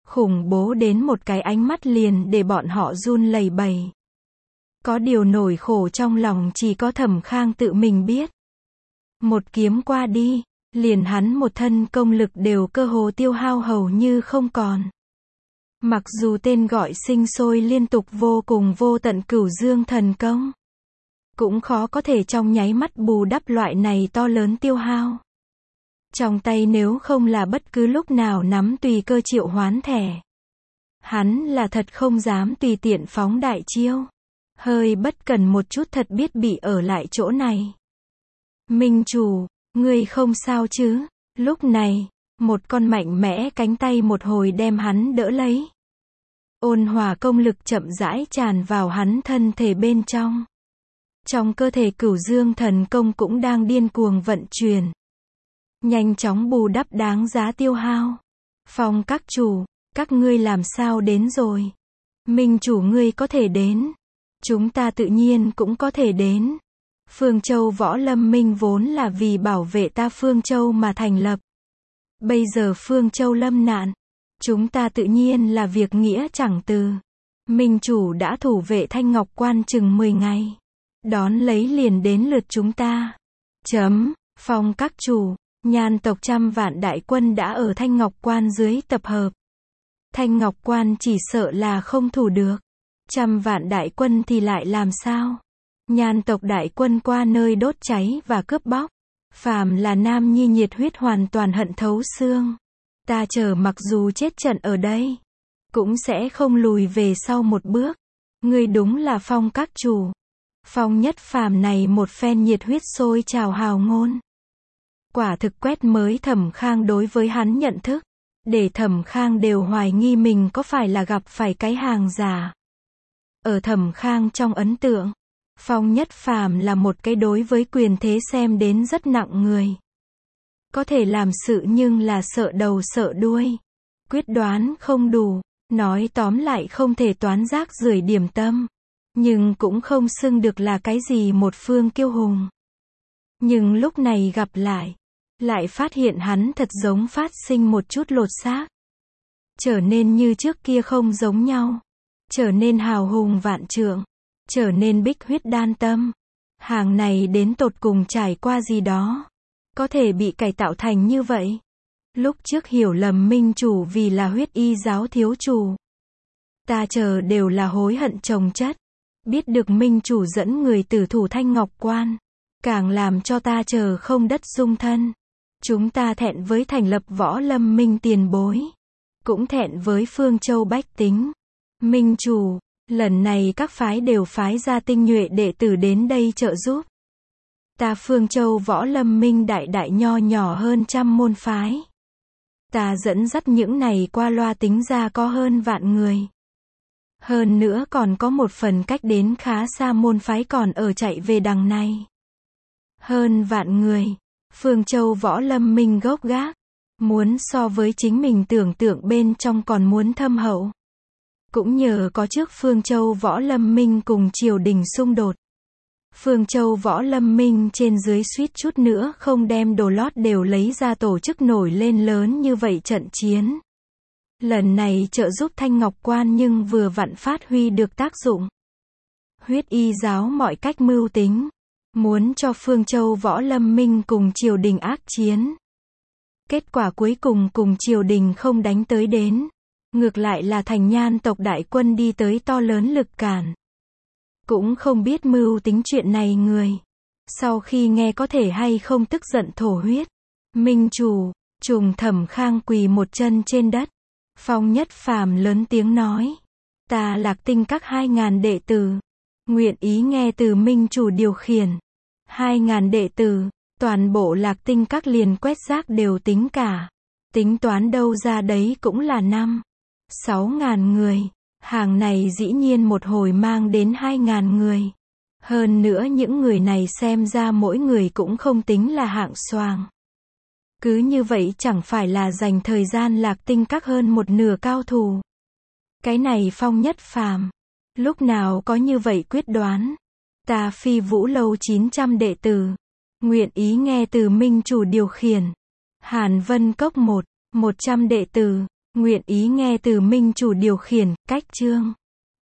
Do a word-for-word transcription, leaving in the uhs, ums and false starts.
Khủng bố đến một cái ánh mắt liền để bọn họ run lẩy bẩy. Có điều nỗi khổ trong lòng chỉ có Thẩm Khang tự mình biết. Một kiếm qua đi, liền hắn một thân công lực đều cơ hồ tiêu hao hầu như không còn. Mặc dù tên gọi sinh sôi liên tục vô cùng vô tận Cửu Dương thần công, cũng khó có thể trong nháy mắt bù đắp loại này to lớn tiêu hao. Trong tay nếu không là bất cứ lúc nào nắm tùy cơ triệu hoán thẻ, hắn là thật không dám tùy tiện phóng đại chiêu. Hơi bất cần một chút thật biết bị ở lại chỗ này. Minh chủ, ngươi không sao chứ? Lúc này, một con mạnh mẽ cánh tay một hồi đem hắn đỡ lấy. Ôn hòa công lực chậm rãi tràn vào hắn thân thể bên trong. Trong cơ thể Cửu Dương thần công cũng đang điên cuồng vận chuyển, nhanh chóng bù đắp đáng giá tiêu hao. Phong các chủ, các ngươi làm sao đến rồi? Minh chủ ngươi có thể đến, chúng ta tự nhiên cũng có thể đến. Phương Châu Võ Lâm Minh vốn là vì bảo vệ ta Phương Châu mà thành lập. Bây giờ Phương Châu lâm nạn, chúng ta tự nhiên là việc nghĩa chẳng từ. Minh chủ đã thủ vệ Thanh Ngọc Quan chừng mười ngày. Đón lấy liền đến lượt chúng ta. Chấm, Phong các chủ, Nhan tộc trăm vạn đại quân đã ở Thanh Ngọc Quan dưới tập hợp. Thanh Ngọc Quan chỉ sợ là không thủ được. Trăm vạn đại quân thì lại làm sao? Nhan tộc đại quân qua nơi đốt cháy và cướp bóc. Phàm là nam nhi nhiệt huyết hoàn toàn hận thấu xương. Ta chờ mặc dù chết trận ở đây, cũng sẽ không lùi về sau một bước. Ngươi đúng là Phong các chủ. Phong Nhất Phàm này một phen nhiệt huyết sôi trào hào ngôn. Quả thực quét mới Thẩm Khang đối với hắn nhận thức. Để Thẩm Khang đều hoài nghi mình có phải là gặp phải cái hàng giả. Ở Thẩm Khang trong ấn tượng, Phong Nhất Phàm là một cái đối với quyền thế xem đến rất nặng người. Có thể làm sự nhưng là sợ đầu sợ đuôi. Quyết đoán không đủ, nói tóm lại không thể toán rác rưởi điểm tâm. Nhưng cũng không xưng được là cái gì một phương kiêu hùng. Nhưng lúc này gặp lại, lại phát hiện hắn thật giống phát sinh một chút lột xác. Trở nên như trước kia không giống nhau. Trở nên hào hùng vạn trượng. Trở nên bích huyết đan tâm. Hàng này đến tột cùng trải qua gì đó, có thể bị cải tạo thành như vậy. Lúc trước hiểu lầm minh chủ vì là huyết y giáo thiếu chủ. Ta chờ đều là hối hận chồng chất. Biết được minh chủ dẫn người tử thủ Thanh Ngọc Quan, càng làm cho ta chờ không đất dung thân. Chúng ta thẹn với thành lập Võ Lâm Minh tiền bối, cũng thẹn với Phương Châu bách tính. Minh chủ, lần này các phái đều phái ra tinh nhuệ đệ tử đến đây trợ giúp. Ta Phương Châu Võ Lâm Minh đại đại nho nhỏ hơn trăm môn phái. Ta dẫn dắt những này qua loa tính ra có hơn vạn người. Hơn nữa còn có một phần cách đến khá xa môn phái còn ở chạy về đằng này. Hơn vạn người. Phương Châu Võ Lâm Minh gốc gác. Muốn so với chính mình tưởng tượng bên trong còn muốn thâm hậu. Cũng nhờ có trước Phương Châu Võ Lâm Minh cùng triều đình xung đột. Phương Châu Võ Lâm Minh trên dưới suýt chút nữa không đem đồ lót đều lấy ra tổ chức nổi lên lớn như vậy trận chiến. Lần này trợ giúp Thanh Ngọc Quan nhưng vừa vặn phát huy được tác dụng. Huyết y giáo mọi cách mưu tính, muốn cho Phương Châu Võ Lâm Minh cùng triều đình ác chiến. Kết quả cuối cùng cùng triều đình không đánh tới đến. Ngược lại là thành Nhan tộc đại quân đi tới to lớn lực cản. Cũng không biết mưu tính chuyện này người. Sau khi nghe có thể hay không tức giận thổ huyết. Minh chủ, trùng Thẩm Khang quỳ một chân trên đất. Phong Nhất Phàm lớn tiếng nói. Ta Lạc Tinh các hai ngàn đệ tử. Nguyện ý nghe từ Minh chủ điều khiển. Hai ngàn đệ tử, toàn bộ Lạc Tinh các liền quét rác đều tính cả. Tính toán đâu ra đấy cũng là năm, sáu ngàn người. Hàng này dĩ nhiên một hồi mang đến hai ngàn người. Hơn nữa những người này xem ra mỗi người cũng không tính là hạng xoàng. Cứ như vậy chẳng phải là dành thời gian Lạc Tinh các hơn một nửa cao thủ. Cái này Phong Nhất Phàm lúc nào có như vậy quyết đoán. Ta Phi Vũ Lâu chín trăm đệ tử, nguyện ý nghe từ Minh chủ điều khiển. Hàn Vân Cốc một, một trăm đệ tử, Nguyện ý nghe từ minh chủ điều khiển, cách chương.